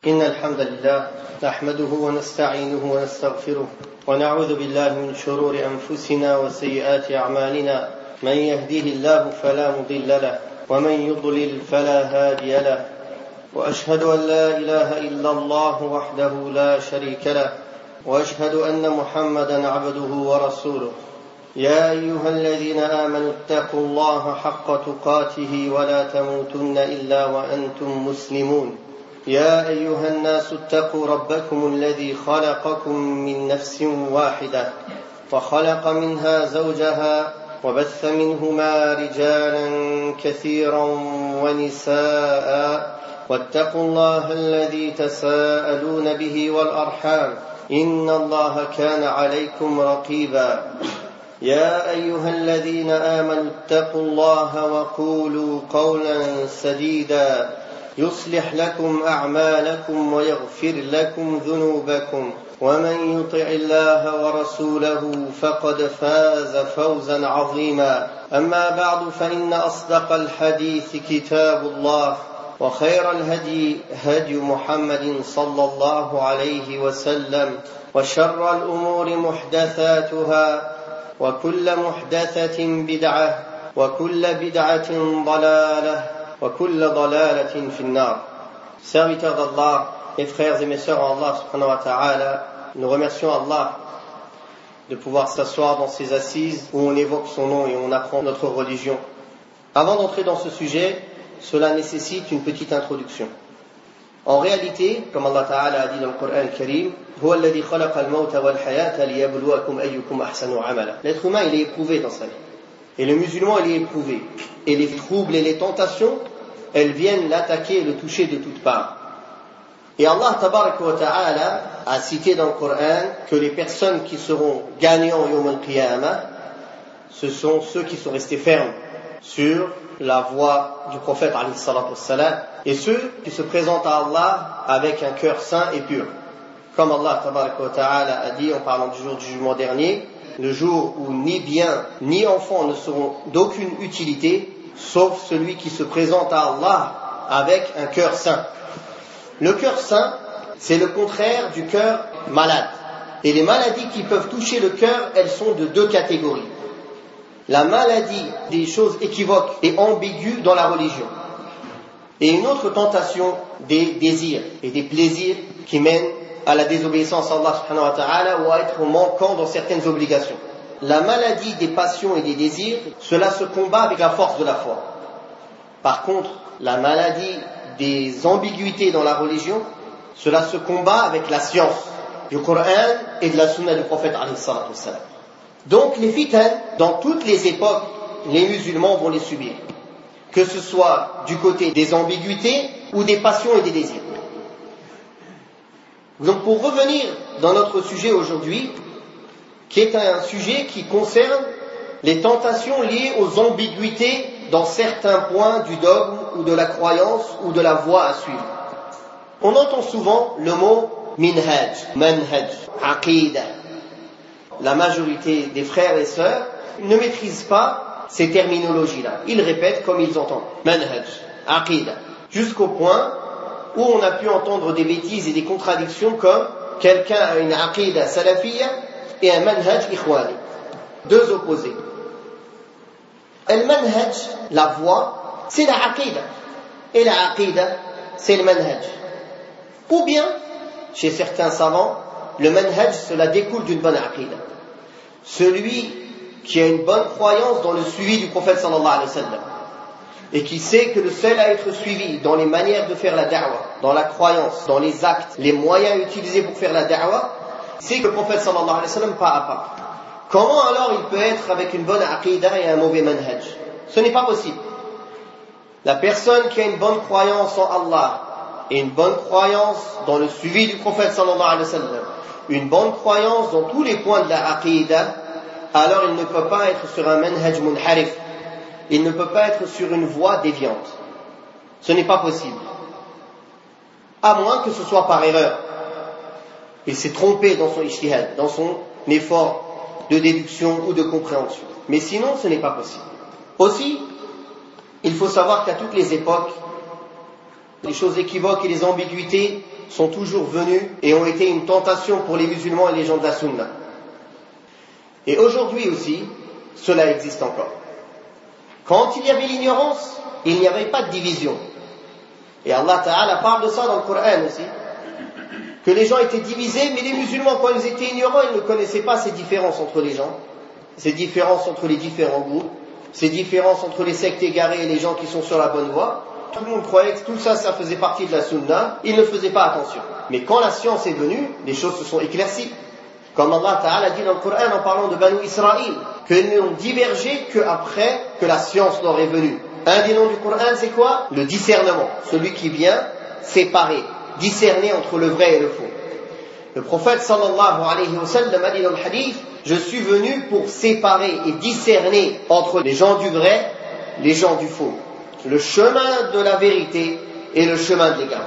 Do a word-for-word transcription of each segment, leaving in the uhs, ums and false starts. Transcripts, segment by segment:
إن الحمد لله نحمده ونستعينه ونستغفره ونعوذ بالله من شرور أنفسنا وسيئات أعمالنا من يهديه الله فلا مضل له ومن يضلل فلا هادي له وأشهد أن لا إله إلا الله وحده لا شريك له وأشهد أن محمدا عبده ورسوله يا أيها الذين آمنوا اتقوا الله حق تقاته ولا تموتن إلا وأنتم مسلمون يا أيها الناس اتقوا ربكم الذي خلقكم من نفس واحدة وخلق منها زوجها وبث منهما رجالا كثيرا ونساء واتقوا الله الذي تساءلون به والأرحام إن الله كان عليكم رقيبا يا أيها الذين آمنوا اتقوا الله وقولوا قولا سديدا يصلح لكم أعمالكم ويغفر لكم ذنوبكم ومن يطع الله ورسوله فقد فاز فوزا عظيما أما بعد فإن أصدق الحديث كتاب الله وخير الهدي هدي محمد صلى الله عليه وسلم وشر الأمور محدثاتها وكل محدثة بدعة وكل بدعة ضلالة وكل ضلالة في النار. Serviteurs d'Allah et frères et mes sœurs en Allah subhanahu wa ta'ala, nous remercions Allah de pouvoir s'asseoir dans ces assises où on évoque son nom et on apprend notre religion. Avant d'entrer dans ce sujet, cela nécessite une petite introduction. En réalité, comme Allah Ta'ala a dit dans le Coran al-Karim, هو الذي خلق الموت والحياة ليبلوكم أيكم أحسن عملا. L'être humain, il est éprouvé dans sa vie. Et le musulman, il est éprouvé. Et les troubles et les tentations, elles viennent l'attaquer et le toucher de toutes parts. Et Allah Tabaraka wa Ta'ala a cité dans le Coran que les personnes qui seront gagnants Yawm al-Qiyamah, ce sont ceux qui sont restés fermes sur la voie du prophète alayhi salatu wassalam, et ceux qui se présentent à Allah avec un cœur sain et pur. Comme Allah Tabaraka wa Ta'ala a dit en parlant du jour du jugement dernier, le jour où ni bien ni enfants ne seront d'aucune utilité, sauf celui qui se présente à Allah avec un cœur sain. Le cœur sain, c'est le contraire du cœur malade. Et les maladies qui peuvent toucher le cœur, elles sont de deux catégories. La maladie des choses équivoques et ambiguës dans la religion. Et une autre tentation des désirs et des plaisirs qui mènent à la désobéissance à Allah subhanahu wa ta'ala ou à être manquant dans certaines obligations. La maladie des passions et des désirs, cela se combat avec la force de la foi. Par contre, la maladie des ambiguïtés dans la religion, cela se combat avec la science du Coran et de la sunna du prophète alayhi salatu wassalam. Donc les fitan, dans toutes les époques, les musulmans vont les subir. Que ce soit du côté des ambiguïtés ou des passions et des désirs. Donc pour revenir dans notre sujet aujourd'hui, qui est un sujet qui concerne les tentations liées aux ambiguïtés dans certains points du dogme ou de la croyance ou de la voie à suivre. On entend souvent le mot minhaj, manhaj, aqida. La majorité des frères et sœurs ne maîtrisent pas ces terminologies-là. Ils répètent comme ils entendent. Manhaj, aqida. Jusqu'au point où on a pu entendre des bêtises et des contradictions comme quelqu'un a une aqida salafiyya et un manhaj ikhwani. Deux opposés. Le manhaj, la voie, c'est la aqida. Et la aqida, c'est le manhaj. Ou bien, chez certains savants, le manhaj, cela découle d'une bonne aqida. Celui qui a une bonne croyance dans le suivi du prophète sallallahu alayhi wa sallam et qui sait que le seul à être suivi dans les manières de faire la da'wah, dans la croyance, dans les actes, les moyens utilisés pour faire la da'wah, c'est que le prophète sallallahu alayhi wa sallam pas à pas. Comment alors il peut être avec une bonne aqida et un mauvais manhaj? Ce n'est pas possible. La personne qui a une bonne croyance en Allah et une bonne croyance dans le suivi du prophète sallallahu alayhi wa sallam, une bonne croyance dans tous les points de la aqida, alors il ne peut pas être sur un manhaj munharif, il ne peut pas être sur une voie déviante. Ce n'est pas possible. À moins que ce soit par erreur. Il s'est trompé dans son ijtihad, dans son effort de déduction ou de compréhension. Mais sinon, ce n'est pas possible. Aussi, il faut savoir qu'à toutes les époques, les choses équivoques et les ambiguïtés sont toujours venus et ont été une tentation pour les musulmans et les gens de la Sunna. Et aujourd'hui aussi, cela existe encore. Quand il y avait l'ignorance, il n'y avait pas de division. Et Allah Ta'ala parle de ça dans le Coran aussi. Que les gens étaient divisés, mais les musulmans, quand ils étaient ignorants, ils ne connaissaient pas ces différences entre les gens, ces différences entre les différents groupes, ces différences entre les sectes égarées et les gens qui sont sur la bonne voie. Tout le monde croyait que tout ça, ça faisait partie de la Sunna, ils ne faisaient pas attention. Mais quand la science est venue, les choses se sont éclaircies. Comme Allah Ta'ala dit dans le Coran en parlant de Banu Israël, qu'ils n'ont divergé qu'après que la science leur est venue. Un des noms du Coran, c'est quoi? Le discernement, celui qui vient séparer, discerner entre le vrai et le faux. Le prophète sallallahu alayhi wa sallam a dit dans le hadith, je suis venu pour séparer et discerner entre les gens du vrai, les gens du faux, le chemin de la vérité et le chemin de l'égarement.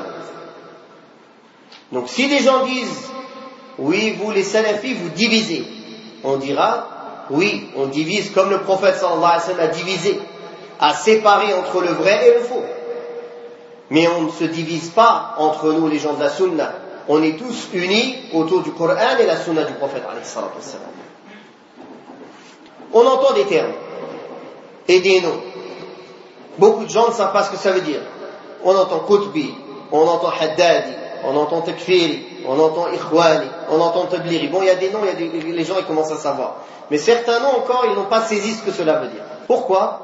Donc si des gens disent, oui, vous les salafis, vous divisez, on dira, oui, on divise comme le prophète sallallahu alayhi wa sallam a divisé, a séparé entre le vrai et le faux. Mais on ne se divise pas entre nous les gens de la Sunna. On est tous unis autour du Coran et la Sunna du prophète alayhi salatu wassalam. On entend des termes et des noms. Beaucoup de gens ne savent pas ce que ça veut dire. On entend Qutbi, on entend Haddadi, on entend Takfiri, on entend Ikhwani, on entend Tabliri. Bon, il y a des noms, il y a des, les gens ils commencent à savoir. Mais certains noms encore, ils n'ont pas saisi ce que cela veut dire. Pourquoi?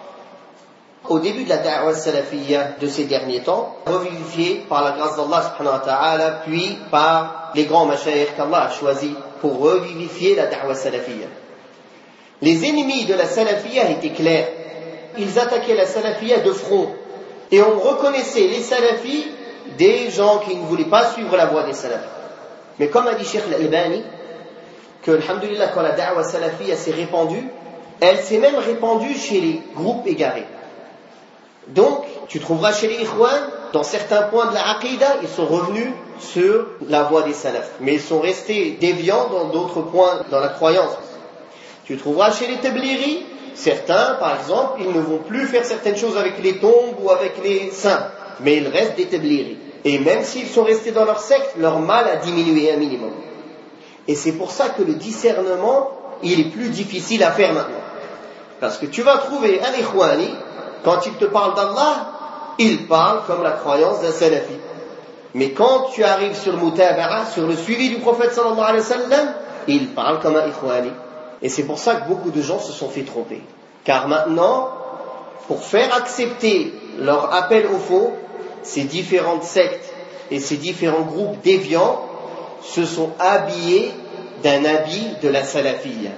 Au début de la da'wa salafiyya de ces derniers temps, revivifiée par la grâce d'Allah subhanahu wa ta'ala, puis par les grands mashayikh qu'Allah a choisis pour revivifier la da'wa salafiyya. Les ennemis de la salafiyya étaient clairs. Ils attaquaient la salafiyya de front. Et on reconnaissait les salafis des gens qui ne voulaient pas suivre la voie des salafis. Mais comme a dit Cheikh Al-Albani, que, alhamdulillah, quand la da'wa salafiyya s'est répandue, elle s'est même répandue chez les groupes égarés. Donc, tu trouveras chez les Ikhwan, dans certains points de la Aqidah, ils sont revenus sur la voie des salafs. Mais ils sont restés déviants dans d'autres points dans la croyance. Tu trouveras chez les Tabliri, certains, par exemple, ils ne vont plus faire certaines choses avec les tombes ou avec les saints. Mais ils restent des Tabliri. Et même s'ils sont restés dans leur secte, leur mal a diminué un minimum. Et c'est pour ça que le discernement, il est plus difficile à faire maintenant. Parce que tu vas trouver un Ikhwani, quand il te parle d'Allah, il parle comme la croyance d'un salafi. Mais quand tu arrives sur le mutaba'a, sur le suivi du prophète sallallahu alayhi wa sallam, il parle comme un ikhwani. Et c'est pour ça que beaucoup de gens se sont fait tromper. Car maintenant, pour faire accepter leur appel au faux, ces différentes sectes et ces différents groupes déviants se sont habillés d'un habit de la salafiyya.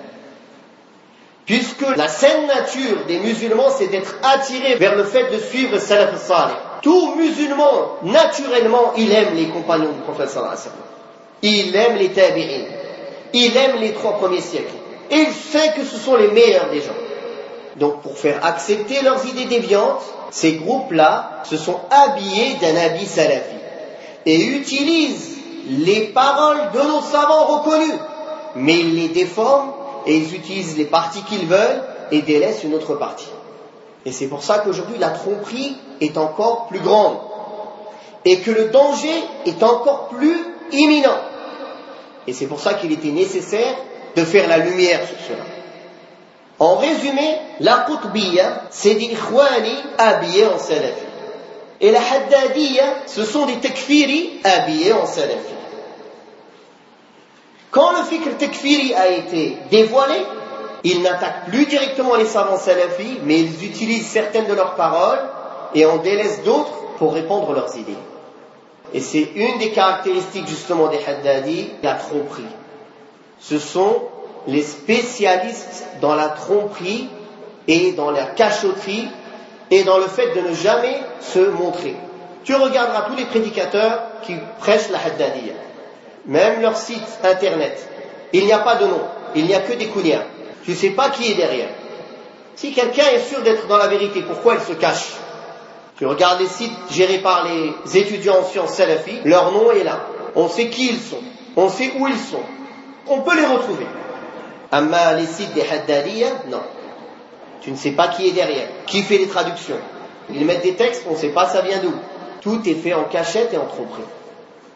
Puisque la saine nature des musulmans, c'est d'être attirés vers le fait de suivre le salaf salih. Tout musulman, naturellement, il aime les compagnons du prophète sallallahu alayhi wa sallam. Il aime les tabi'in. Il aime les trois premiers siècles. Et il sait que ce sont les meilleurs des gens. Donc, pour faire accepter leurs idées déviantes, ces groupes-là se sont habillés d'un habit salafi. Et utilisent les paroles de nos savants reconnus. Mais ils les déforment et ils utilisent les parties qu'ils veulent et délaissent une autre partie. Et c'est pour ça qu'aujourd'hui la tromperie est encore plus grande et que le danger est encore plus imminent. Et c'est pour ça qu'il était nécessaire de faire la lumière sur cela. En résumé, la Qutbiyya, c'est des Ikhwani habillés en salafi. Et la Haddadiyya, ce sont des Takfiri habillés en salafi. Quand le fikr takfiri a été dévoilé, ils n'attaquent plus directement les savants salafis, mais ils utilisent certaines de leurs paroles et en délaissent d'autres pour répandre leurs idées. Et c'est une des caractéristiques justement des Haddadi, la tromperie. Ce sont les spécialistes dans la tromperie et dans la cachotterie et dans le fait de ne jamais se montrer. Tu regarderas tous les prédicateurs qui prêchent la Haddadiyya. Même leur site internet, il n'y a pas de nom, il n'y a que des kunyas. Tu ne sais pas qui est derrière. Si quelqu'un est sûr d'être dans la vérité, pourquoi il se cache? Tu regardes les sites gérés par les étudiants en sciences salafis, leur nom est là. On sait qui ils sont, on sait où ils sont. On peut les retrouver. Amma les sites des Haddadiyya, non. Tu ne sais pas qui est derrière, qui fait les traductions. Ils mettent des textes, on ne sait pas ça vient d'où. Tout est fait en cachette et en tromperie.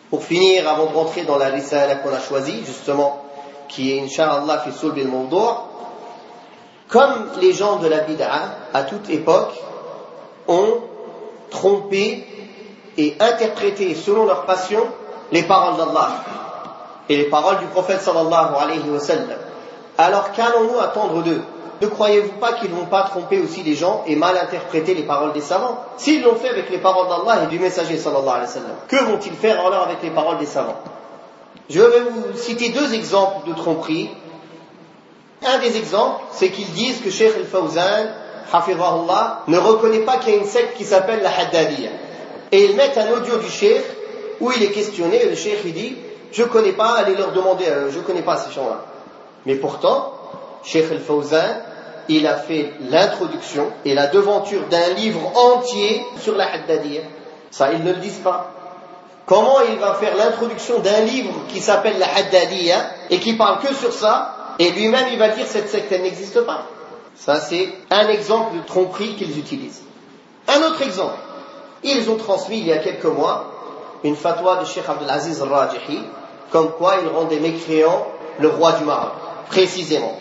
Pour finir, avant de rentrer dans la risala qu'on a choisie, justement, qui est Inch'Allah fi sulb al-mawdu', comme les gens de la bid'a, à toute époque, ont trompé et interprété selon leur passion les paroles d'Allah et les paroles du prophète sallallahu alayhi wa sallam. Alors qu'allons-nous attendre d'eux? Ne croyez-vous pas qu'ils ne vont pas tromper aussi les gens et mal interpréter les paroles des savants? S'ils l'ont fait avec les paroles d'Allah et du messager sallallahu alayhi wa sallam, que vont-ils faire alors avec les paroles des savants? Je vais vous citer deux exemples de tromperie. Un des exemples, c'est qu'ils disent que Cheikh al-Fawzan, hafizahullah, ne reconnaît pas qu'il y a une secte qui s'appelle la Haddadiyya. Et ils mettent un audio du Cheikh où il est questionné et le Cheikh il dit « Je ne connais pas, allez leur demander, euh, je ne connais pas ces gens-là. » Mais pourtant, Cheikh al-Fawzan, il a fait l'introduction et la devanture d'un livre entier sur la Haddadiyya. Ça, ils ne le disent pas. Comment il va faire l'introduction d'un livre qui s'appelle la Haddadiyya et qui parle que sur ça, et lui-même il va dire cette secte elle n'existe pas? Ça c'est un exemple de tromperie qu'ils utilisent. Un autre exemple, ils ont transmis il y a quelques mois une fatwa de Cheikh Abdelaziz al-Rajihi, comme quoi il rendait mécréant le roi du Maroc, précisément.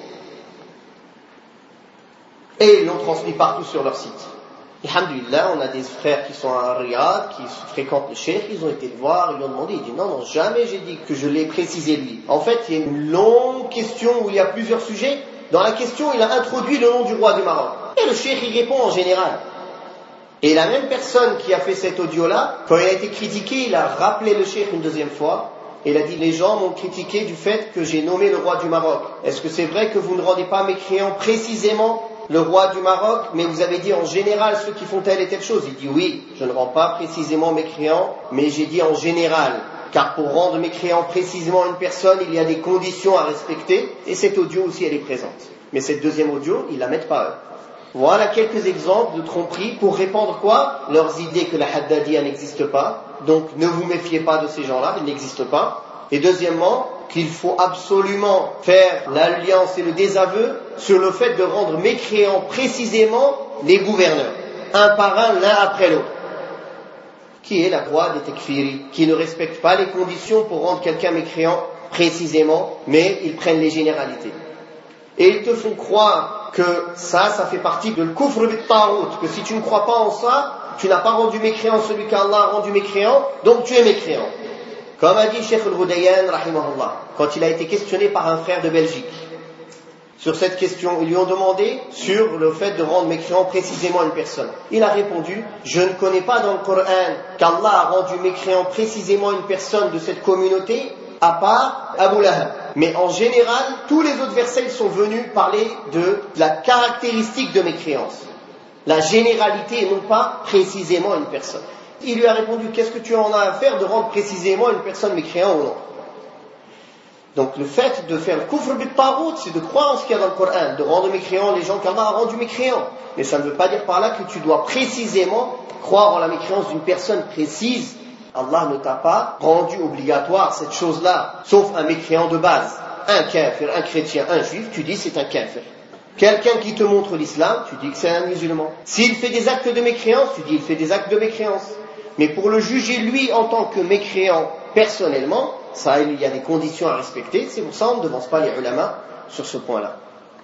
Et ils l'ont transmis partout sur leur site. Alhamdulillah, on a des frères qui sont à Riyad, qui fréquentent le cheikh, ils ont été le voir, ils lui ont demandé, il dit non, non, jamais j'ai dit que je l'ai précisé lui. En fait, il y a une longue question où il y a plusieurs sujets. Dans la question, il a introduit le nom du roi du Maroc. Et le cheikh, il répond en général. Et la même personne qui a fait cet audio-là, quand il a été critiqué, il a rappelé le cheikh une deuxième fois. Et il a dit, les gens m'ont critiqué du fait que j'ai nommé le roi du Maroc. Est-ce que c'est vrai que vous ne rendez pas mécréant précisément le roi du Maroc, mais vous avez dit en général ceux qui font telle et telle chose? Il dit oui, je ne rends pas précisément mécréant, mais j'ai dit en général, car pour rendre mécréant précisément une personne, il y a des conditions à respecter, et cette audio aussi elle est présente. Mais cette deuxième audio, ils la mettent pas eux. Voilà quelques exemples de tromperie pour répandre quoi? Leurs idées que la Haddadiyya n'existe pas, donc ne vous méfiez pas de ces gens-là, ils n'existent pas. Et deuxièmement, qu'il faut absolument faire l'alliance et le désaveu sur le fait de rendre mécréants précisément les gouverneurs, un par un, l'un après l'autre, qui est la voie des tekfiri, qui ne respectent pas les conditions pour rendre quelqu'un mécréant précisément, mais ils prennent les généralités. Et ils te font croire que ça, ça fait partie de l'kufr bit-tarout, que si tu ne crois pas en ça, tu n'as pas rendu mécréant celui qu'Allah a rendu mécréant, donc tu es mécréant. Comme a dit Cheikh al-Ghudayyan, rahimahullah, quand il a été questionné par un frère de Belgique, sur cette question, ils lui ont demandé sur le fait de rendre mécréant précisément une personne. Il a répondu, je ne connais pas dans le Coran qu'Allah a rendu mécréant précisément une personne de cette communauté, à part Abu Lahab. Mais en général, tous les autres versets sont venus parler de la caractéristique de mécréance, la généralité et non pas précisément une personne. Il lui a répondu, qu'est-ce que tu en as à faire de rendre précisément une personne mécréant ou non? Donc le fait de faire le kufr bit-tarout, c'est de croire en ce qu'il y a dans le Coran, de rendre mécréants les gens qu'Allah a rendus mécréants. Mais ça ne veut pas dire par là que tu dois précisément croire en la mécréance d'une personne précise. Allah ne t'a pas rendu obligatoire cette chose-là, sauf un mécréant de base. Un kafir, un chrétien, un juif, tu dis c'est un kafir. Quelqu'un qui te montre l'islam, tu dis que c'est un musulman. S'il fait des actes de mécréance, tu dis il fait des actes de mécréance. Mais pour le juger lui en tant que mécréant personnellement, ça il y a des conditions à respecter, c'est pour ça qu'on ne devance pas les ulama sur ce point-là.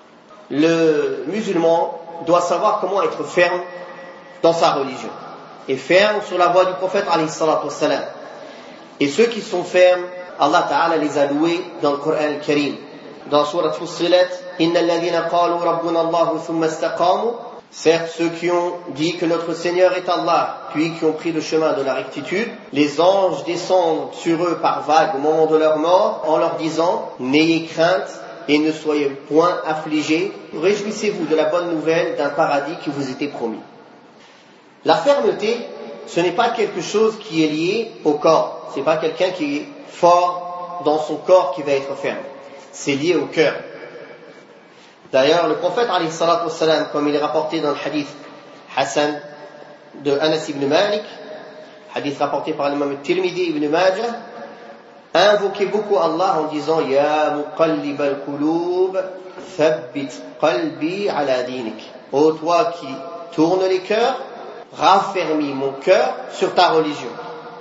Le musulman doit savoir comment être ferme dans sa religion et ferme sur la voie du prophète alayhi salatu wassalam. Et ceux qui sont fermes, Allah Ta'ala les a loués dans le Coran al-Karim. Dans Surat Fussilat, Inna alladhina qalu rabbuna Allahu thumma istaqamu. Certes, ceux qui ont dit que notre Seigneur est Allah, puis qui ont pris le chemin de la rectitude, les anges descendent sur eux par vagues au moment de leur mort, en leur disant, n'ayez crainte et ne soyez point affligés, réjouissez-vous de la bonne nouvelle d'un paradis qui vous était promis. La fermeté, ce n'est pas quelque chose qui est lié au corps, ce n'est pas quelqu'un qui est fort dans son corps qui va être ferme, c'est lié au cœur. D'ailleurs, le prophète, alayhi salatu wassalam, comme il est rapporté dans le hadith Hassan de Anas ibn Malik, hadith rapporté par l'imam al-Tirmidhi ibn Majah, a invoqué beaucoup Allah en disant Ya muqallib al-qulub, thabbit qalbi ala dinik. Ô toi qui tournes les cœurs, raffermis mon cœur sur ta religion.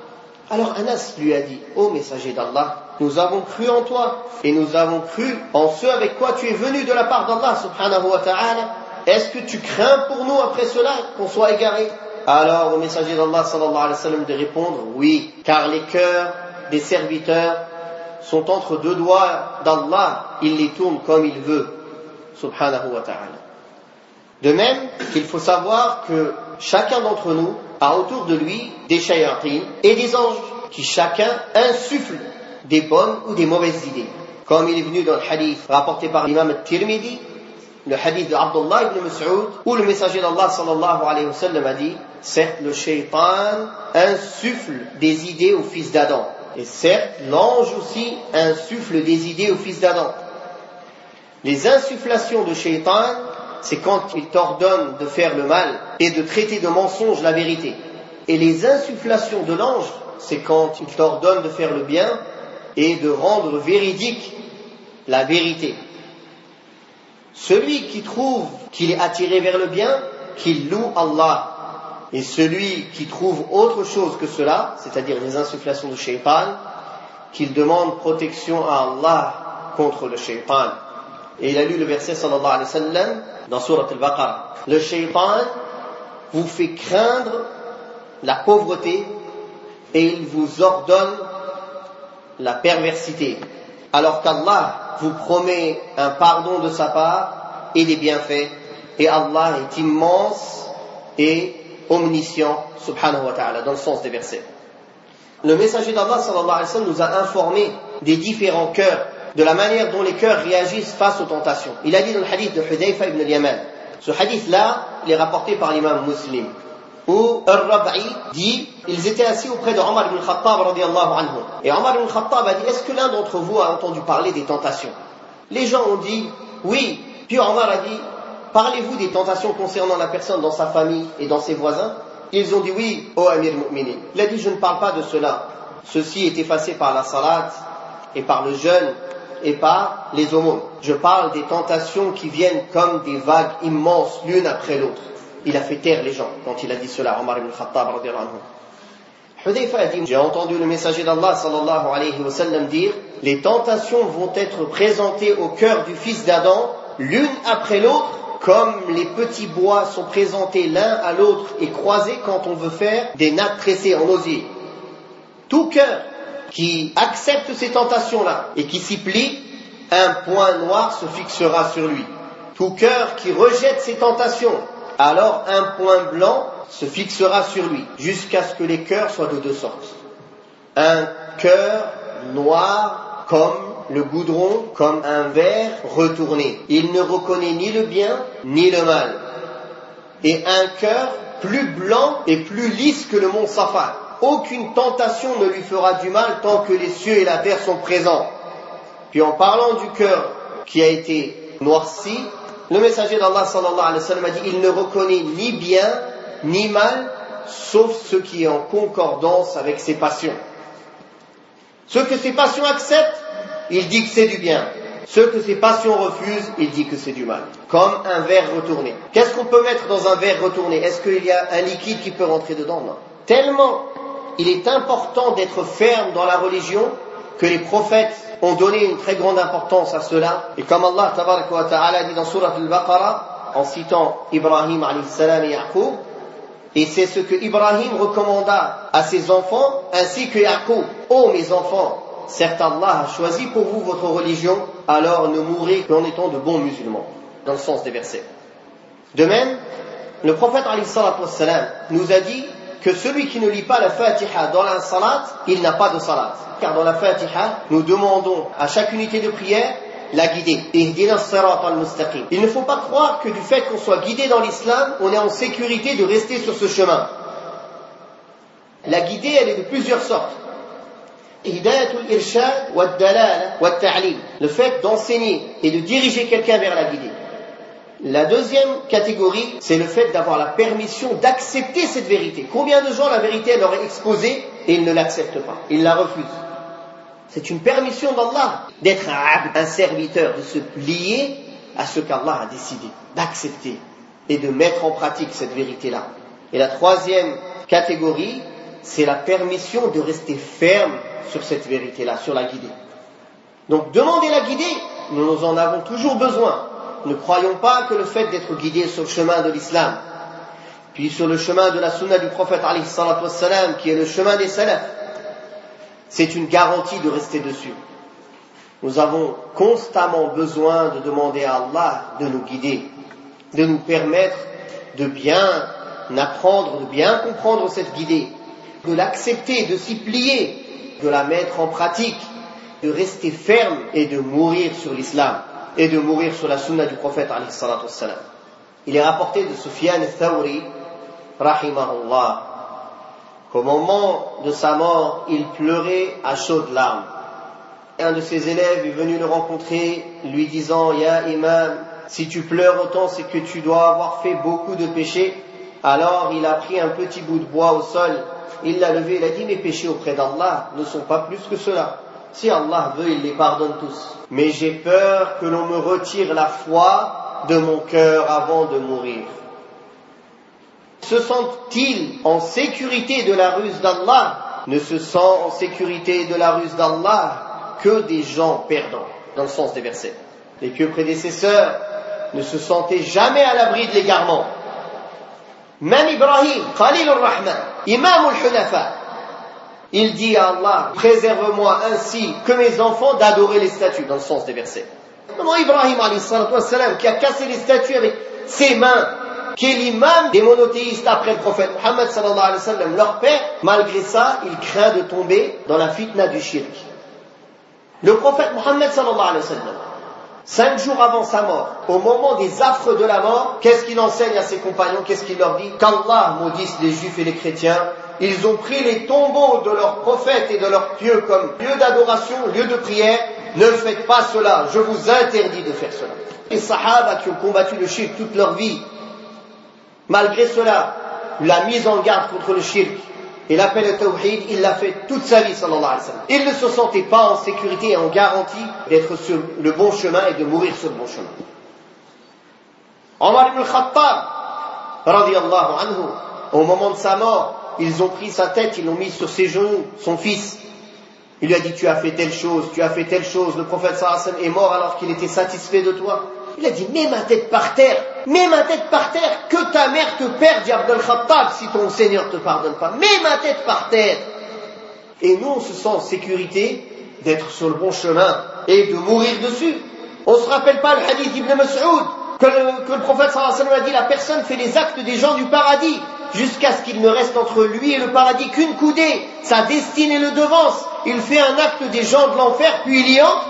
Alors Anas lui a dit, ô messager d'Allah, nous avons cru en toi et nous avons cru en ce avec quoi tu es venu de la part d'Allah subhanahu wa ta'ala. Est-ce que tu crains pour nous après cela qu'on soit égarés? Alors le messager d'Allah sallallahu alayhi wa sallam de répondre, oui, car les cœurs des serviteurs sont entre deux doigts d'Allah, il les tourne comme il veut subhanahu wa ta'ala. De même qu'il faut savoir que chacun d'entre nous a autour de lui des shayatin et des anges qui chacun insufflent des bonnes ou des mauvaises idées. Comme il est venu dans le hadith rapporté par l'imam al-Tirmidhi, le hadith de Abdullah ibn Mas'ud, où le messager d'Allah sallallahu alayhi wa sallam a dit, certes le shaytan insuffle des idées au fils d'Adam, et certes l'ange aussi insuffle des idées au fils d'Adam. Les insufflations de shaytan, c'est quand il t'ordonne de faire le mal et de traiter de mensonge la vérité. Et les insufflations de l'ange, c'est quand il t'ordonne de faire le bien et de rendre véridique la vérité. Celui qui trouve qu'il est attiré vers le bien, qu'il loue Allah. Et celui qui trouve autre chose que cela, c'est-à-dire les insufflations de shaytan, qu'il demande protection à Allah contre le shaytan. Et il a lu le verset sallallahu alayhi wa sallam dans Surat al-Baqarah. Le shaytan vous fait craindre la pauvreté et il vous ordonne la perversité. Alors qu'Allah vous promet un pardon de sa part et des bienfaits. Et Allah est immense et omniscient, subhanahu wa ta'ala, dans le sens des versets. Le messager d'Allah sallallahu alayhi wa sallam nous a informé des différents cœurs, de la manière dont les cœurs réagissent face aux tentations. Il a dit dans le hadith de Hudayfa ibn al-Yaman, ce hadith-là, il est rapporté par l'imam Muslim, où Ar-Rab'i dit, ils étaient assis auprès de Omar ibn al-Khattab radiyallahu anhu. Et Omar ibn al-Khattab a dit, est-ce que l'un d'entre vous a entendu parler des tentations? Les gens ont dit, oui. Puis Omar a dit, parlez-vous des tentations concernant la personne dans sa famille et dans ses voisins? Ils ont dit oui, ô Amir al-Mu'minin. Il a dit, je ne parle pas de cela. Ceci est effacé par la salat et par le jeûne et par les aumônes. Je parle des tentations qui viennent comme des vagues immenses l'une après l'autre. Il a fait taire les gens quand il a dit cela, Omar ibn al-Khattab radiyallahu anhu. Hudayfa a dit, j'ai entendu le messager d'Allah sallallahu alayhi wa sallam dire, les tentations vont être présentées au cœur du fils d'Adam l'une après l'autre, comme les petits bois sont présentés l'un à l'autre et croisés quand on veut faire des nappes tressées en osier. Tout cœur qui accepte ces tentations-là et qui s'y plie, un point noir se fixera sur lui. Tout cœur qui rejette ces tentations, alors un point blanc se fixera sur lui, jusqu'à ce que les cœurs soient de deux sortes. Un cœur noir comme le goudron, comme un verre retourné. Il ne reconnaît ni le bien ni le mal. Et un cœur plus blanc et plus lisse que le mont Safa. Aucune tentation ne lui fera du mal tant que les cieux et la terre sont présents. Puis en parlant du cœur qui a été noirci, le messager d'Allah sallallahu alayhi wa sallam a dit, il ne reconnaît ni bien ni mal, sauf ce qui est en concordance avec ses passions. Ce que ses passions acceptent, il dit que c'est du bien. Ce que ses passions refusent, il dit que c'est du mal. Comme un verre retourné. Qu'est-ce qu'on peut mettre dans un verre retourné? Est-ce qu'il y a un liquide qui peut rentrer dedans? Non. Tellement il est important d'être ferme dans la religion que les prophètes ont donné une très grande importance à cela. Et comme Allah tabaraka wa ta'ala dit dans Surat al-Baqarah, en citant Ibrahim alayhi salam et Yaqub, et c'est ce que Ibrahim recommanda à ses enfants, ainsi que Yaqub. Ô mes enfants, certes Allah a choisi pour vous votre religion, alors ne mourrez qu'en étant de bons musulmans, dans le sens des versets. De même, le prophète alayhi salatu wa salam nous a dit que celui qui ne lit pas la Fatiha dans la salat, il n'a pas de salat. Car dans la Fatiha, nous demandons à chaque unité de prière la guidée. Ihdina as-sirata al-mustaqim. Il ne faut pas croire que du fait qu'on soit guidé dans l'islam, on est en sécurité de rester sur ce chemin. La guidée, elle est de plusieurs sortes. Hidayatul irshad wa ad-dalala wa at-ta'lim. Le fait d'enseigner et de diriger quelqu'un vers la guidée. La deuxième catégorie, c'est le fait d'avoir la permission d'accepter cette vérité. Combien de gens la vérité elle leur est exposée et ils ne l'acceptent pas, ils la refusent. C'est une permission d'Allah d'être un abd, un serviteur, de se plier à ce qu'Allah a décidé, d'accepter et de mettre en pratique cette vérité-là. Et la troisième catégorie, c'est la permission de rester ferme sur cette vérité-là, sur la guidée. Donc demander la guidée, nous en avons toujours besoin. Ne croyons pas que le fait d'être guidé sur le chemin de l'islam, puis sur le chemin de la sunna du prophète alayhi salatu wassalam, qui est le chemin des salafs, c'est une garantie de rester dessus. Nous avons constamment besoin de demander à Allah de nous guider, de nous permettre de bien apprendre, de bien comprendre cette guidée, de l'accepter, de s'y plier, de la mettre en pratique, de rester ferme et de mourir sur l'islam et de mourir sur la sunna du prophète alayhi salatu wassalam. Il est rapporté de Sufyan al-Thawri rahimahullah qu'au moment de sa mort, il pleurait à chaudes larmes. Un de ses élèves est venu le rencontrer, lui disant: Ya imam, si tu pleures autant, c'est que tu dois avoir fait beaucoup de péchés. Alors il a pris un petit bout de bois au sol, il l'a levé, il a dit: mes péchés auprès d'Allah ne sont pas plus que cela. Si Allah veut, il les pardonne tous. Mais j'ai peur que l'on me retire la foi de mon cœur avant de mourir. Se sentent-ils en sécurité de la ruse d'Allah? Ne se sent en sécurité de la ruse d'Allah que des gens perdants, dans le sens des versets. Les pieux prédécesseurs ne se sentaient jamais à l'abri de l'égarement. Même Ibrahim, Khalil ar-Rahman, Imam al-Hunafa, il dit à Allah: préserve-moi ainsi que mes enfants d'adorer les statues, dans le sens des versets. Comment Ibrahim alayhi salatu wassalam, qui a cassé les statues avec ses mains, qui est l'imam des monothéistes après le prophète Muhammad sallallahu alayhi wa sallam, leur père, malgré ça, il craint de tomber dans la fitna du shirk. Le prophète Muhammad sallallahu alayhi wa sallam, cinq jours avant sa mort, au moment des affres de la mort, qu'est-ce qu'il enseigne à ses compagnons? Qu'est-ce qu'il leur dit? Qu'Allah maudisse les juifs et les chrétiens. Ils ont pris les tombeaux de leurs prophètes et de leurs pieux comme lieu d'adoration, lieu de prière. Ne faites pas cela, je vous interdis de faire cela. Les sahaba qui ont combattu le shirk toute leur vie, malgré cela, la mise en garde contre le shirk et l'appel au tawhid, il l'a fait toute sa vie, sallallahu alayhi wa sallam. Il ne se sentait pas en sécurité et en garantie d'être sur le bon chemin et de mourir sur le bon chemin. Omar ibn al-Khattab, radiyallahu anhu, au moment de sa mort, ils ont pris sa tête, ils l'ont mise sur ses genoux, son fils. Il lui a dit: tu as fait telle chose, tu as fait telle chose. Le prophète sallallahu alayhi wa sallam est mort alors qu'il était satisfait de toi. Il a dit: mets ma tête par terre, mets ma tête par terre, que ta mère te perde, dit Abd al-Khattab, si ton Seigneur ne te pardonne pas. Mets ma tête par terre. Et nous, on se sent en sécurité d'être sur le bon chemin et de mourir dessus. On ne se rappelle pas le hadith d'Ibn Mas'ud, que le, que le prophète sallallahu alayhi wa sallam a dit: la personne fait les actes des gens du paradis, jusqu'à ce qu'il ne reste entre lui et le paradis qu'une coudée. Sa destinée le devance. Il fait un acte des gens de l'enfer, puis il y entre.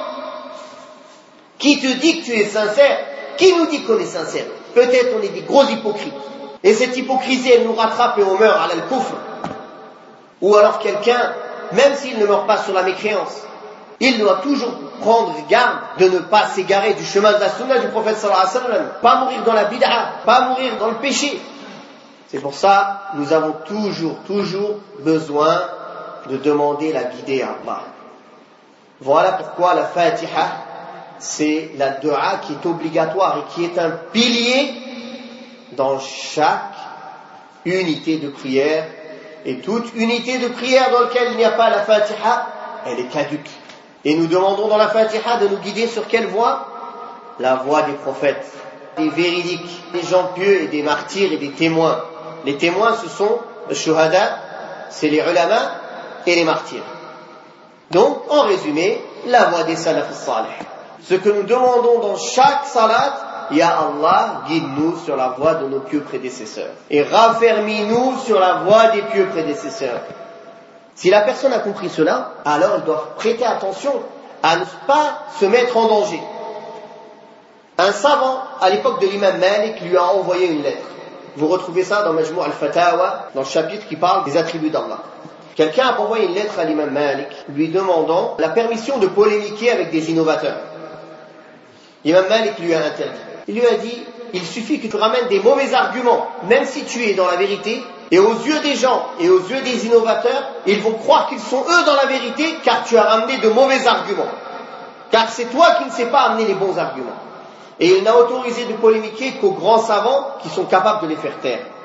Qui te dit que tu es sincère? Qui nous dit qu'on est sincère? Peut-être on est des gros hypocrites. Et cette hypocrisie, elle nous rattrape et on meurt à l'al-kufr. Ou alors quelqu'un, même s'il ne meurt pas sur la mécréance, il doit toujours prendre garde de ne pas s'égarer du chemin de la sunna du prophète sallallahu alayhi wa sallam. Pas mourir dans la bid'a, pas mourir dans le péché. C'est pour ça, nous avons toujours, toujours besoin de demander la guidée à Allah. Voilà pourquoi la Fatiha, c'est la dua qui est obligatoire et qui est un pilier dans chaque unité de prière. Et toute unité de prière dans laquelle il n'y a pas la Fatiha, elle est caduque. Et nous demandons dans la Fatiha de nous guider sur quelle voie? La voie des prophètes, des véridiques, des gens pieux et des martyrs et des témoins. Les témoins, ce sont les shuhada, c'est les ulama et les martyrs. Donc, en résumé, la voie des salaf salih. Ce que nous demandons dans chaque salat: Ya Allah, guide-nous sur la voie de nos pieux prédécesseurs. Et raffermis-nous sur la voie des pieux prédécesseurs. Si la personne a compris cela, alors elle doit prêter attention à ne pas se mettre en danger. Un savant, à l'époque de l'imam Malik, lui a envoyé une lettre. Vous retrouvez ça dans Majmou' al-Fatawa, dans le chapitre qui parle des attributs d'Allah. Quelqu'un a envoyé une lettre à l'imam Malik, lui demandant la permission de polémiquer avec des innovateurs. L'imam Malik lui a interdit. Il lui a dit: il suffit que tu ramènes des mauvais arguments, même si tu es dans la vérité, et aux yeux des gens et aux yeux des innovateurs, ils vont croire qu'ils sont eux dans la vérité, car tu as ramené de mauvais arguments. Car c'est toi qui ne sais pas amener les bons arguments. Et il n'a autorisé de polémiquer qu'aux grands savants qui sont capables de les faire taire.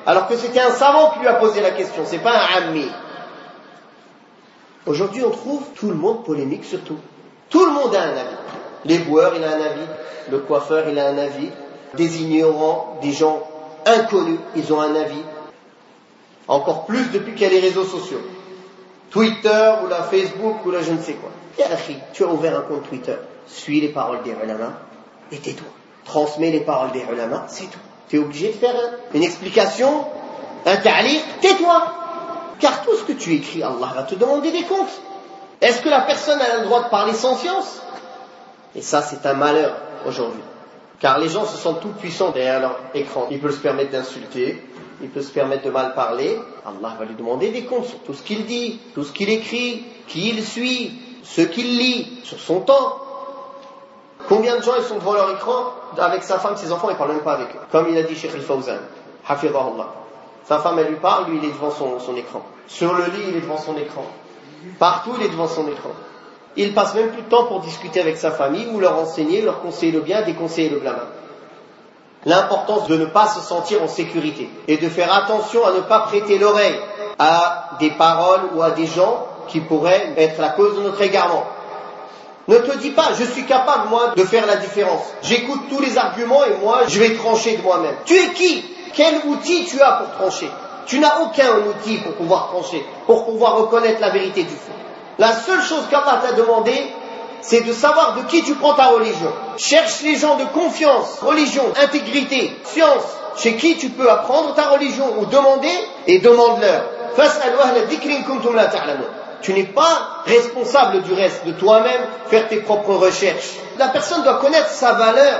Alors que c'était un savant qui lui a posé la question, c'est pas un ammi. Aujourd'hui, on trouve tout le monde polémique sur tout. Tout le monde a un avis. L'éboueur, il a un avis. Le coiffeur, il a un avis. Des ignorants, des gens inconnus, ils ont un avis. Encore plus depuis qu'il y a les réseaux sociaux. Twitter, ou la Facebook, ou la je ne sais quoi. Ya akhi, tu as ouvert un compte Twitter. Suis les paroles des ulama et tais-toi. Transmets les paroles des ulama, c'est tout. Tu es obligé de faire une explication, un ta'liq, tais-toi. Car tout ce que tu écris, Allah va te demander des comptes. Est-ce que la personne a le droit de parler sans science? Et ça, c'est un malheur aujourd'hui. Car les gens se sentent tout puissants derrière leur écran. Ils peuvent se permettre d'insulter, ils peuvent se permettre de mal parler. Allah va lui demander des comptes sur tout ce qu'il dit, tout ce qu'il écrit, qui il suit, ce qu'il lit, sur son temps. Combien de gens ils sont devant leur écran avec sa femme, ses enfants, ils ne parlent même pas avec eux. Comme il a dit Cheikh Al-Fawzan, Hafidhahullah. Sa femme, elle lui parle, lui, il est devant son, son écran. Sur le lit, il est devant son écran. Partout, il est devant son écran. Il passe même plus de temps pour discuter avec sa famille ou leur enseigner, leur conseiller le bien, déconseiller le blâme. L'importance de ne pas se sentir en sécurité et de faire attention à ne pas prêter l'oreille à des paroles ou à des gens qui pourraient être la cause de notre égarement. Ne te dis pas, je suis capable, moi, de faire la différence. J'écoute tous les arguments et moi, je vais trancher de moi-même. Tu es qui? Quel outil tu as pour trancher? Tu n'as aucun outil pour pouvoir trancher, pour pouvoir reconnaître la vérité du faux. La seule chose qu'Allah t'a demandé, c'est de savoir de qui tu prends ta religion. Cherche les gens de confiance, religion, intégrité, science, chez qui tu peux apprendre ta religion ou demander, et demande-leur. Tu n'es pas responsable du reste, de toi-même, faire tes propres recherches. La personne doit connaître sa valeur.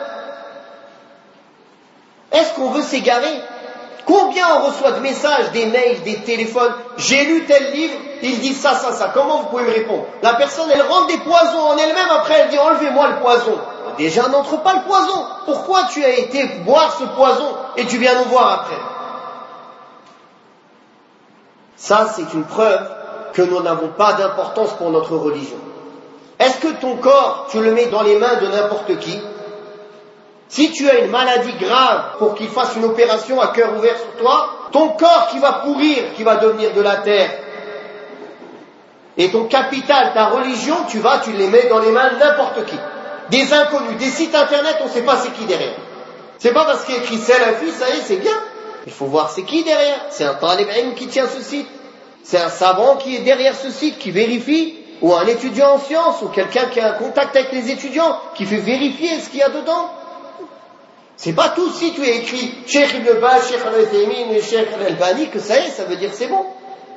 Est-ce qu'on veut s'égarer? Combien on reçoit de messages, des mails, des téléphones? J'ai lu tel livre, il dit ça, ça, ça. Comment vous pouvez me répondre? La personne, elle rentre des poisons en elle-même, après elle dit enlevez-moi le poison. Déjà, n'entre pas le poison. Pourquoi tu as été boire ce poison et tu viens nous voir après? Ça, c'est une preuve que nous n'avons pas d'importance pour notre religion. Est-ce que ton corps, tu le mets dans les mains de n'importe qui? Si tu as une maladie grave pour qu'il fasse une opération à cœur ouvert sur toi, ton corps qui va pourrir, qui va devenir de la terre, et ton capital, ta religion, tu vas, tu les mets dans les mains de n'importe qui. Des inconnus, des sites internet, on ne sait pas c'est qui derrière. C'est pas parce qu'il y a écrit Salafi, ça y est, c'est bien. Il faut voir c'est qui derrière. C'est un talib ilm qui tient ce site. C'est un savant qui est derrière ce site, qui vérifie, ou un étudiant en sciences, ou quelqu'un qui a un contact avec les étudiants, qui fait vérifier ce qu'il y a dedans. C'est pas tout si tu es écrit Cheikh Ibn Baz, Cheikh Al-Uthaymin et Cheikh Al-Albani que ça y est, ça veut dire c'est bon.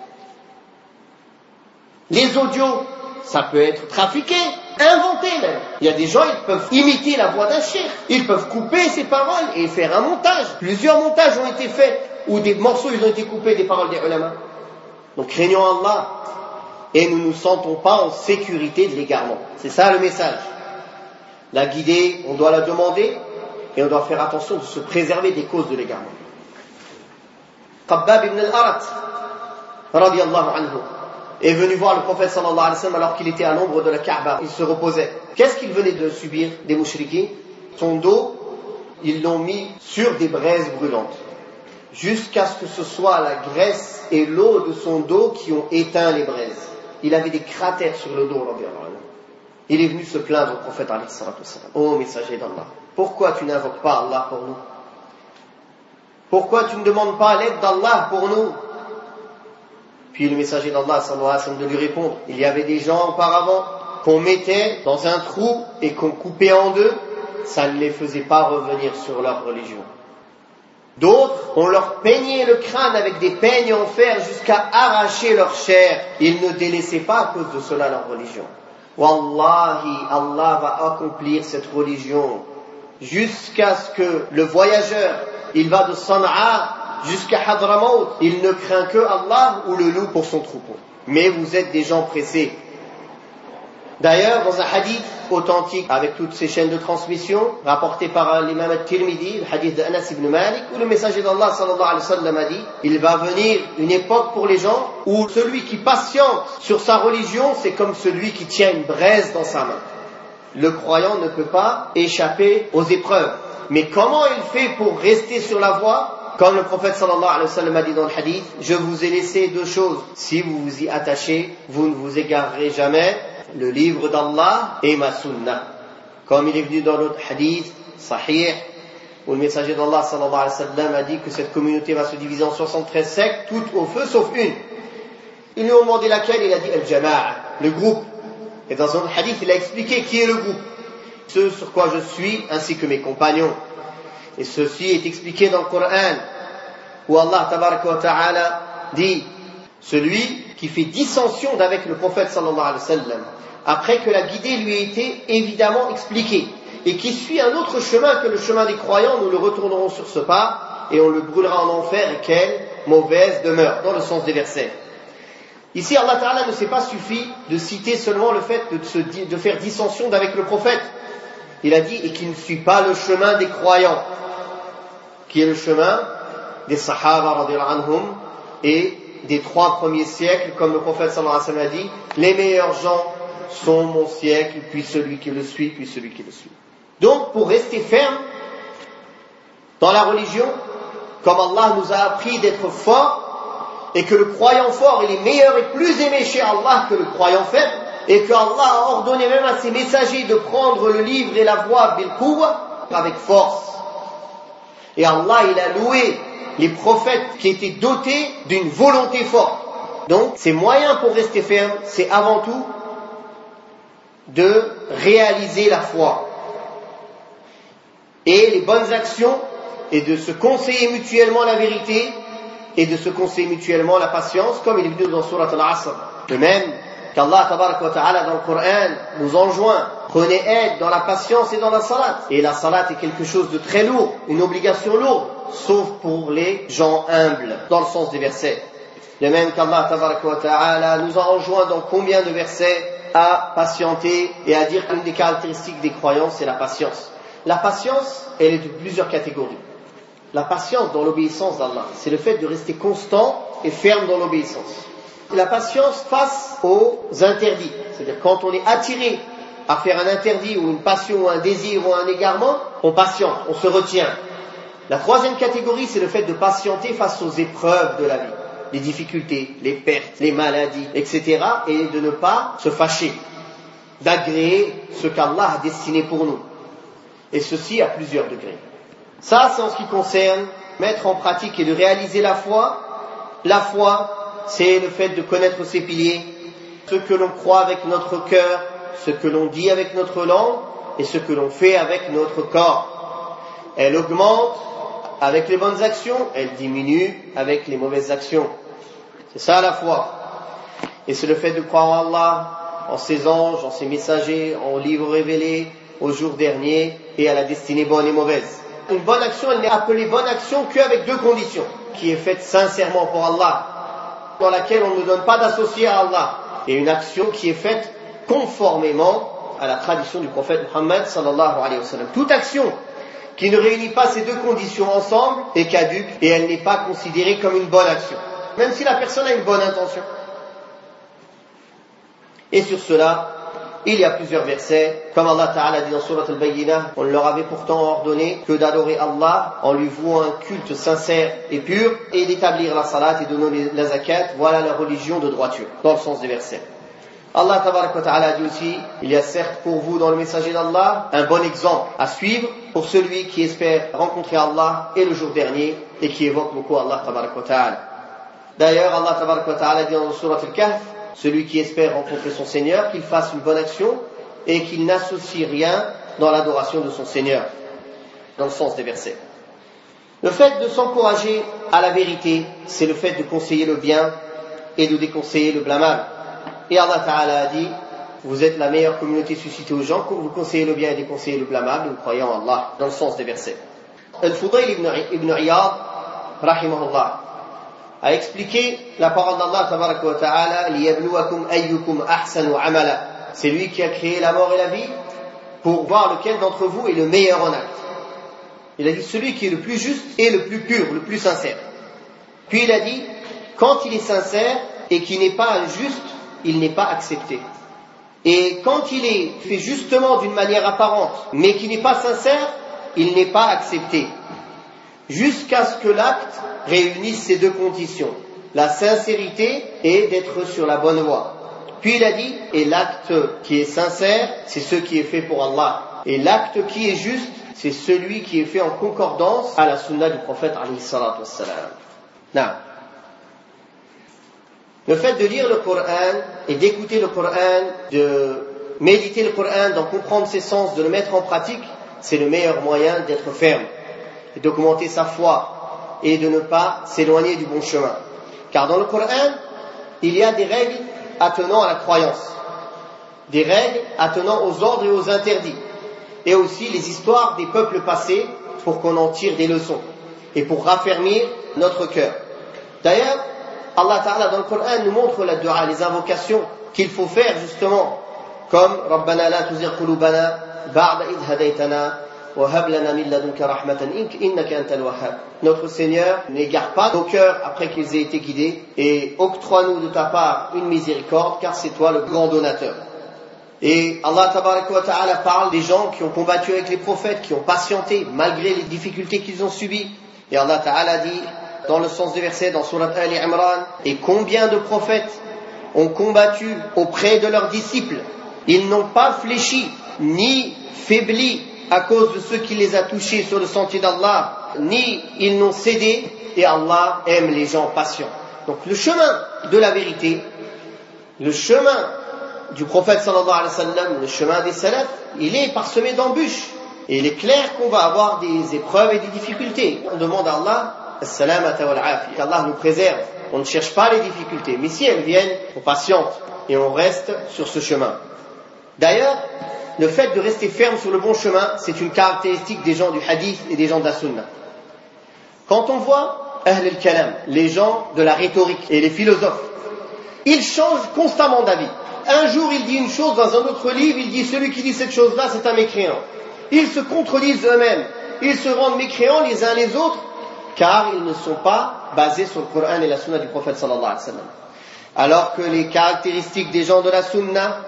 Les audios, ça peut être trafiqué, inventé même. Il y a des gens, ils peuvent imiter la voix d'un cheikh. Ils peuvent couper ses paroles et faire un montage. Plusieurs montages ont été faits où des morceaux ils ont été coupés des paroles des ulama. Donc craignons Allah et nous ne nous sentons pas en sécurité de l'égarement. C'est ça le message. La guidée, on doit la demander et on doit faire attention de se préserver des causes de l'égarement. Khabbab ibn al-Arat, radiyallahu anhu, est venu voir le prophète sallallahu alayhi wa sallam alors qu'il était à l'ombre de la Kaaba. Il se reposait. Qu'est-ce qu'il venait de subir des mouchriquins? Son dos, ils l'ont mis sur des braises brûlantes. Jusqu'à ce que ce soit la graisse et l'eau de son dos qui ont éteint les braises. Il avait des cratères sur le dos. Il est venu se plaindre au prophète alayhi salatu wa sallam. Ô messager d'Allah, pourquoi tu n'invoques pas Allah pour nous? Pourquoi tu ne demandes pas l'aide d'Allah pour nous? Puis le messager d'Allah sallallahu alayhi wa sallam de lui répondre, il y avait des gens auparavant qu'on mettait dans un trou et qu'on coupait en deux, ça ne les faisait pas revenir sur leur religion. D'autres, on leur peignait le crâne avec des peignes en fer jusqu'à arracher leur chair. Ils ne délaissaient pas à cause de cela leur religion. Wallahi, Allah va accomplir cette religion jusqu'à ce que le voyageur, il va de Sana'a jusqu'à Hadramaut, il ne craint que Allah ou le loup pour son troupeau. Mais vous êtes des gens pressés. D'ailleurs, dans un hadith authentique avec toutes ces chaînes de transmission, rapporté par l'imam al-Tirmidhi, le hadith d'Anas ibn Malik, où le messager d'Allah sallallahu alayhi wa sallam a dit, il va venir une époque pour les gens où celui qui patiente sur sa religion, c'est comme celui qui tient une braise dans sa main. Le croyant ne peut pas échapper aux épreuves. Mais comment il fait pour rester sur la voie? Comme le prophète sallallahu alayhi wa sallam a dit dans le hadith, je vous ai laissé deux choses. Si vous vous y attachez, vous ne vous égarerez jamais. Le livre d'Allah et ma sunnah. Comme il est venu dans l'autre hadith, sahih, où le messager d'Allah sallallahu alayhi wa sallam a dit que cette communauté va se diviser en soixante-treize sectes, toutes au feu sauf une. Ils lui ont demandé laquelle, il a dit al-jama'a, le groupe. Et dans un autre hadith, il a expliqué qui est le groupe. Ce sur quoi je suis, ainsi que mes compagnons. Et ceci est expliqué dans le Coran, où Allah tabaraka wa ta'ala dit, celui qui fait dissension d'avec le prophète sallallahu alayhi wa sallam, après que la guidée lui ait été évidemment expliquée, et qui suit un autre chemin que le chemin des croyants, nous le retournerons sur ce pas, et on le brûlera en enfer, et quelle mauvaise demeure, dans le sens des versets. Ici, Allah Ta'ala ne s'est pas suffi de citer seulement le fait de, se, de faire dissension d'avec le prophète. Il a dit, et qui ne suit pas le chemin des croyants, qui est le chemin des Sahaba radiyallahu anhum, et des trois premiers siècles, comme le prophète sallallahu alayhi wa sallam a dit, les meilleurs gens sont mon siècle, puis celui qui le suit, puis celui qui le suit. Donc, pour rester ferme dans la religion, comme Allah nous a appris d'être forts, et que le croyant fort il est meilleur et plus aimé chez Allah que le croyant faible, et que Allah a ordonné même à ses messagers de prendre le livre et la voix bil quwwa, avec force. Et Allah il a loué les prophètes qui étaient dotés d'une volonté forte. Donc, ces moyens pour rester ferme, c'est avant tout de réaliser la foi. Et les bonnes actions, et de se conseiller mutuellement la vérité, et de se conseiller mutuellement la patience, comme il est venu dans Surat Al-Asr. De même qu'Allah tabaraka wa ta'ala dans le Coran nous enjoint, prenez aide dans la patience et dans la salat. Et la salat est quelque chose de très lourd, une obligation lourde, sauf pour les gens humbles, dans le sens des versets. De même qu'Allah tabaraka wa ta'ala nous a enjoint dans combien de versets à patienter et à dire qu'une des caractéristiques des croyants, c'est la patience. La patience, elle est de plusieurs catégories. La patience dans l'obéissance d'Allah, c'est le fait de rester constant et ferme dans l'obéissance. La patience face aux interdits, c'est-à-dire quand on est attiré à faire un interdit ou une passion ou un désir ou un égarement, on patiente, on se retient. La troisième catégorie, c'est le fait de patienter face aux épreuves de la vie, les difficultés, les pertes, les maladies, et cetera, et de ne pas se fâcher, d'agréer ce qu'Allah a destiné pour nous. Et ceci à plusieurs degrés. Ça, c'est en ce qui concerne mettre en pratique et de réaliser la foi. La foi, c'est le fait de connaître ses piliers, ce que l'on croit avec notre cœur, ce que l'on dit avec notre langue et ce que l'on fait avec notre corps. Elle augmente avec les bonnes actions, elle diminue avec les mauvaises actions. C'est ça la foi. Et c'est le fait de croire en Allah, en ses anges, en ses messagers, en livres révélés, au jour dernier et à la destinée bonne et mauvaise. Une bonne action, elle n'est appelée bonne action qu'avec deux conditions, qui est faite sincèrement pour Allah, dans laquelle on ne donne pas d'associé à Allah, et une action qui est faite conformément à la tradition du prophète Muhammad sallallahu alayhi wa sallam. Toute action qui ne réunit pas ces deux conditions ensemble est caduque et elle n'est pas considérée comme une bonne action, même si la personne a une bonne intention. Et sur cela, il y a plusieurs versets, comme Allah Ta'ala dit dans Surat Al-Bayyinah, on leur avait pourtant ordonné que d'adorer Allah en lui vouant un culte sincère et pur, et d'établir la salat et de donner la zakat, voilà la religion de droiture, dans le sens des versets. Allah Ta'ala dit aussi, il y a certes pour vous dans le messager d'Allah un bon exemple à suivre pour celui qui espère rencontrer Allah et le jour dernier et qui évoque beaucoup Allah Ta'ala. D'ailleurs, Allah Ta'ala dit dans Surat Al-Kahf, celui qui espère rencontrer son Seigneur, qu'il fasse une bonne action et qu'il n'associe rien dans l'adoration de son Seigneur, dans le sens des versets. Le fait de s'encourager à la vérité, c'est le fait de conseiller le bien et de déconseiller le blâmable. Et Allah Ta'ala a dit, vous êtes la meilleure communauté suscitée aux gens, vous conseillez le bien et déconseillez le blâmable, vous croyez en Allah, dans le sens des versets. Al-Fudayl ibn Iyad, rahimahullah, a expliqué la parole d'Allah tabaraka wa ta'ala, liyabluwakum ayyukum ahsanu amala. C'est lui qui a créé la mort et la vie pour voir lequel d'entre vous est le meilleur en acte. Il a dit celui qui est le plus juste et le plus pur, le plus sincère. Puis il a dit, quand il est sincère et qu'il n'est pas injuste, il n'est pas accepté. Et quand il est fait justement d'une manière apparente, mais qui n'est pas sincère, il n'est pas accepté. jusqu'à ce que l'acte réunisse ces deux conditions, la sincérité et d'être sur la bonne voie. Puis il a dit, et l'acte qui est sincère, c'est ce qui est fait pour Allah. Et l'acte qui est juste, c'est celui qui est fait en concordance à la sunna du prophète alayhi salatu wassalam. Non. Le fait de lire le Coran et d'écouter le Coran, de méditer le Coran, d'en comprendre ses sens, de le mettre en pratique, c'est le meilleur moyen d'être ferme et d'augmenter sa foi et de ne pas s'éloigner du bon chemin. Car dans le Coran, il y a des règles attenant à la croyance, des règles attenant aux ordres et aux interdits, et aussi les histoires des peuples passés pour qu'on en tire des leçons et pour raffermir notre cœur. D'ailleurs, Allah Ta'ala dans le Coran nous montre la dua, les invocations qu'il faut faire justement, comme Rabbana la tuzigh qulubana ba'da idh hadaytana wa hab lana min ladunka rahmatan innaka antal wahhab. Notre Seigneur, n'égare pas nos cœurs après qu'ils aient été guidés et octroie-nous de ta part une miséricorde car c'est toi le grand donateur. Et Allah Tabaraka wa Ta'ala parle des gens qui ont combattu avec les prophètes, qui ont patienté malgré les difficultés qu'ils ont subies. Et Allah Ta'ala dit dans le sens des versets dans Surat Ali Imran, et combien de prophètes ont combattu auprès de leurs disciples, ils n'ont pas fléchi ni faibli à cause de ce qui les a touchés sur le sentier d'Allah, ni ils n'ont cédé, et Allah aime les gens patients. Donc le chemin de la vérité, le chemin du prophète sallallahu alayhi wa sallam, le chemin des salafs, il est parsemé d'embûches. Et il est clair qu'on va avoir des épreuves et des difficultés. On demande à Allah as-salamata wal afiya, qu'Allah nous préserve. On ne cherche pas les difficultés, mais si elles viennent, on patiente et on reste sur ce chemin. D'ailleurs, le fait de rester ferme sur le bon chemin, c'est une caractéristique des gens du hadith et des gens de la sunna. Quand on voit Ahl al-Kalam, les gens de la rhétorique et les philosophes, ils changent constamment d'avis. Un jour, il dit une chose, dans un autre livre, il dit celui qui dit cette chose-là, c'est un mécréant. Ils se contredisent eux-mêmes. Ils se rendent mécréants les uns les autres, car ils ne sont pas basés sur le Coran et la sunna du prophète sallallahu alayhi wa sallam. Alors que les caractéristiques des gens de la sunna,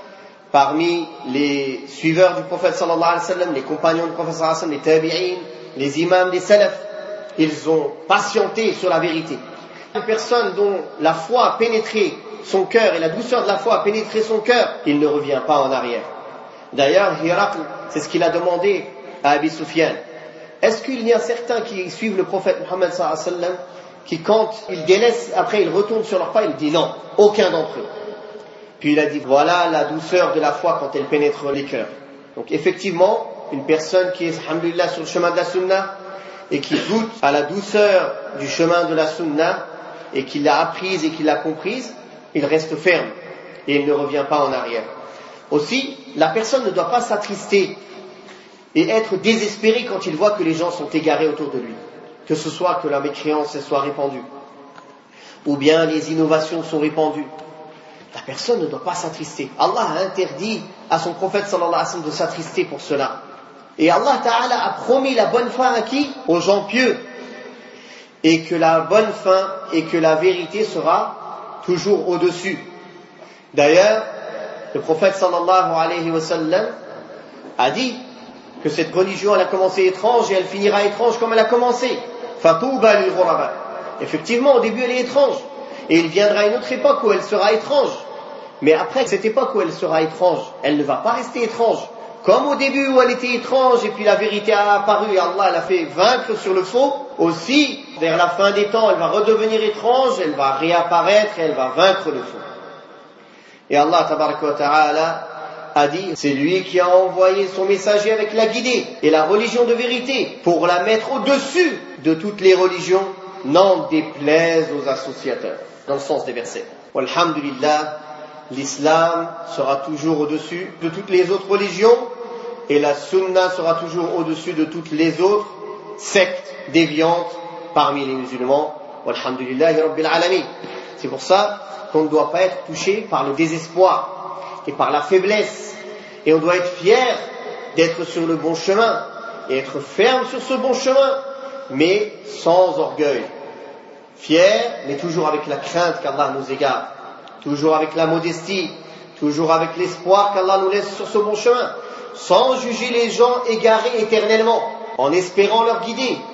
parmi les suiveurs du prophète sallallahu alayhi wa sallam, les compagnons du prophète sallallahu alayhi wa sallam, les tabi'in, les imams, les salafs, ils ont patienté sur la vérité. Une personne dont la foi a pénétré son cœur et la douceur de la foi a pénétré son cœur, il ne revient pas en arrière. D'ailleurs, Hiraql, c'est ce qu'il a demandé à Abi Sufyan. Est-ce qu'il y a certains qui suivent le prophète Muhammad sallallahu alayhi wa sallam, qui quand ils délaissent, après ils retournent sur leur pas, il dit non, aucun d'entre eux. Puis il a dit, voilà la douceur de la foi quand elle pénètre les cœurs. Donc effectivement, une personne qui est, alhamdulillah, sur le chemin de la sunna, et qui goûte à la douceur du chemin de la sunna, et qui l'a apprise et qui l'a comprise, il reste ferme, et il ne revient pas en arrière. Aussi, la personne ne doit pas s'attrister et être désespéré quand il voit que les gens sont égarés autour de lui. Que ce soit que la mécréance soit répandue, ou bien les innovations sont répandues. La personne ne doit pas s'attrister. Allah a interdit à son prophète sallallahu alayhi wa sallam de s'attrister pour cela. Et Allah Ta'ala a promis la bonne fin à qui? Aux gens pieux. Et que la bonne fin et que la vérité sera toujours au-dessus. D'ailleurs, le prophète sallallahu alayhi wa sallam a dit que cette religion elle a commencé étrange et elle finira étrange comme elle a commencé. Fatouba lil ghuraba. Effectivement, au début elle est étrange. Et il viendra une autre époque où elle sera étrange. Mais après cette époque où elle sera étrange, elle ne va pas rester étrange. Comme au début où elle était étrange et puis la vérité a apparu et Allah l'a fait vaincre sur le faux, aussi, vers la fin des temps, elle va redevenir étrange, elle va réapparaître et elle va vaincre le faux. Et Allah tabaraka wa ta'ala a dit, c'est lui qui a envoyé son messager avec la guidée et la religion de vérité pour la mettre au-dessus de toutes les religions, n'en déplaise aux associateurs. Dans le sens des versets. Walhamdulillah, l'islam sera toujours au-dessus de toutes les autres religions et la sunna sera toujours au-dessus de toutes les autres sectes déviantes parmi les musulmans. Walhamdulillahi rabbil alamin. C'est pour ça qu'on ne doit pas être touché par le désespoir et par la faiblesse. Et on doit être fier d'être sur le bon chemin et être ferme sur ce bon chemin, mais sans orgueil. Fier, mais toujours avec la crainte qu'Allah nous égare, toujours avec la modestie, toujours avec l'espoir qu'Allah nous laisse sur ce bon chemin, sans juger les gens égarés éternellement, en espérant leur guider,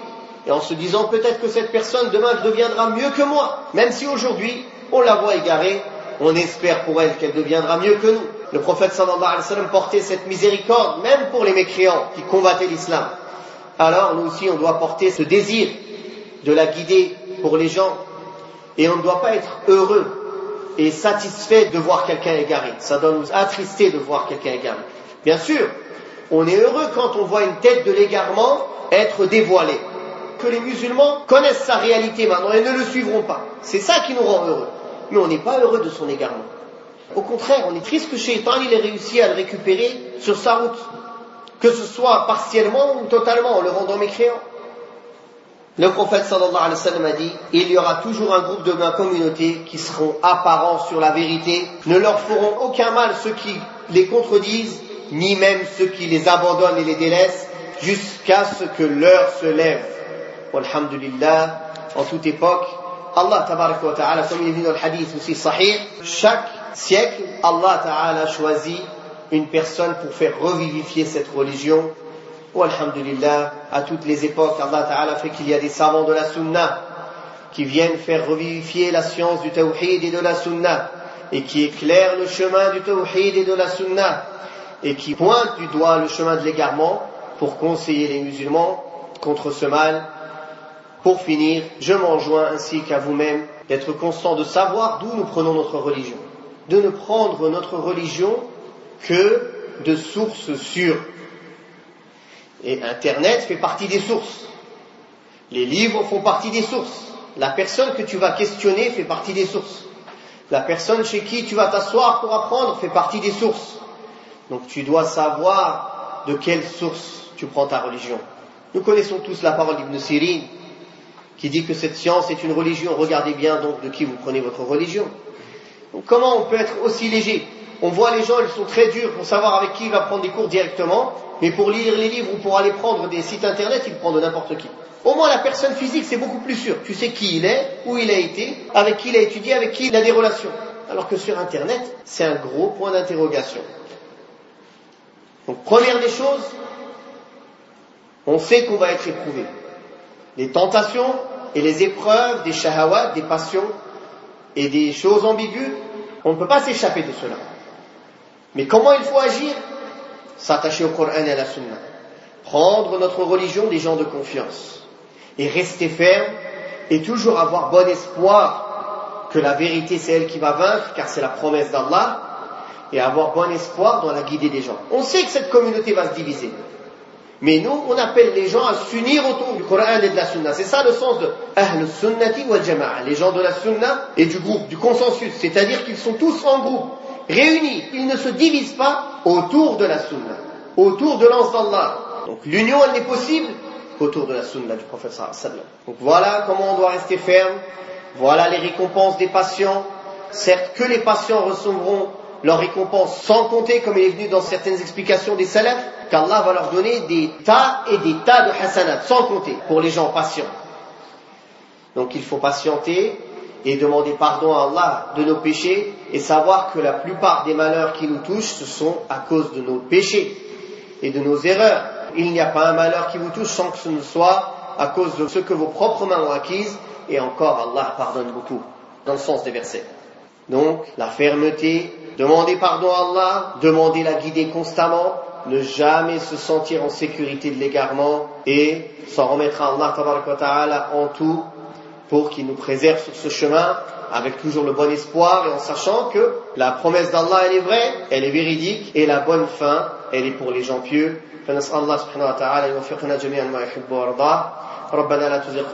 et en se disant peut-être que cette personne demain deviendra mieux que moi, même si aujourd'hui on la voit égarée, on espère pour elle qu'elle deviendra mieux que nous. Le prophète sallallahu alayhi wa sallam portait cette miséricorde même pour les mécréants qui combattaient l'islam. Alors nous aussi on doit porter ce désir de la guider pour les gens, et on ne doit pas être heureux et satisfait de voir quelqu'un égaré. Ça doit nous attrister de voir quelqu'un égaré. Bien sûr, on est heureux quand on voit une tête de l'égarement être dévoilée, que les musulmans connaissent sa réalité maintenant et ne le suivront pas. C'est ça qui nous rend heureux. Mais on n'est pas heureux de son égarement. Au contraire, on est triste que Shaitan il ait réussi à le récupérer sur sa route, que ce soit partiellement ou totalement en le rendant mécréant. Le prophète sallallahu alayhi wa sallam a dit, il y aura toujours un groupe de ma communauté qui seront apparents sur la vérité, ne leur feront aucun mal ceux qui les contredisent, ni même ceux qui les abandonnent et les délaissent, jusqu'à ce que l'heure se lève. Walhamdulillah, en toute époque, Allah tabaraka wa ta'ala, comme il est dit dans le hadith aussi sahih, chaque siècle, Allah ta'ala choisit une personne pour faire revivifier cette religion. Walhamdulillah, à toutes les époques, Allah ta'ala fait qu'il y a des savants de la sunna qui viennent faire revivifier la science du tawhid et de la sunna, et qui éclairent le chemin du tawhid et de la sunna, et qui pointent du doigt le chemin de l'égarement pour conseiller les musulmans contre ce mal. Pour finir, je m'enjoins ainsi qu'à vous-même d'être constant de savoir d'où nous prenons notre religion, de ne prendre notre religion que de sources sûres. Et Internet fait partie des sources, les livres font partie des sources, la personne que tu vas questionner fait partie des sources, la personne chez qui tu vas t'asseoir pour apprendre fait partie des sources. Donc tu dois savoir de quelle source tu prends ta religion. Nous connaissons tous la parole d'Ibn Sirin qui dit que cette science est une religion. Regardez bien donc de qui vous prenez votre religion. Donc comment on peut être aussi léger? On voit les gens, ils sont très durs pour savoir avec qui il va prendre des cours directement, mais pour lire les livres ou pour aller prendre des sites internet, il prend de n'importe qui. Au moins la personne physique, c'est beaucoup plus sûr. Tu sais qui il est, où il a été, avec qui il a étudié, avec qui il a des relations. Alors que sur internet, c'est un gros point d'interrogation. Donc première des choses, on sait qu'on va être éprouvé. Les tentations et les épreuves, des shahawat, des passions et des choses ambiguës, on ne peut pas s'échapper de cela. Mais comment il faut agir? S'attacher au Coran et à la Sunna. Prendre notre religion des gens de confiance. Et rester ferme et toujours avoir bon espoir que la vérité c'est elle qui va vaincre, car c'est la promesse d'Allah, et avoir bon espoir dans la guidée des gens. On sait que cette communauté va se diviser. Mais nous, on appelle les gens à s'unir autour du Coran et de la Sunna. C'est ça le sens de Ahl Sunnati wal Jama'a, les gens de la Sunna et du groupe, du consensus. C'est-à-dire qu'ils sont tous en groupe, réunis. Ils ne se divisent pas autour de la Sunna, autour de l'anse d'Allah. Donc l'union, elle n'est possible qu'autour de la Sunna du prophète sallallahu alayhi wa sallam. Donc voilà comment on doit rester ferme. Voilà les récompenses des patients. Certes que les patients recevront leur récompense sans compter, comme il est venu dans certaines explications des salafs, qu'Allah va leur donner des tas et des tas de hasanat, sans compter, pour les gens patients. Donc il faut patienter et demander pardon à Allah de nos péchés et savoir que la plupart des malheurs qui nous touchent, ce sont à cause de nos péchés et de nos erreurs. Il n'y a pas un malheur qui vous touche sans que ce ne soit à cause de ce que vos propres mains ont acquises, et encore Allah pardonne beaucoup, dans le sens des versets. Donc la fermeté, demander pardon à Allah, demander la guider constamment, ne jamais se sentir en sécurité de l'égarement et s'en remettre à Allah tabaraka wa ta'ala en tout pour qu'il nous préserve sur ce chemin avec toujours le bon espoir et en sachant que la promesse d'Allah elle est vraie, elle est véridique et la bonne fin elle est pour les gens pieux. فنسأل الله سبحانه وتعالى يوفقنا جميعا ما يحب ويرضاه ربنا لا تزغ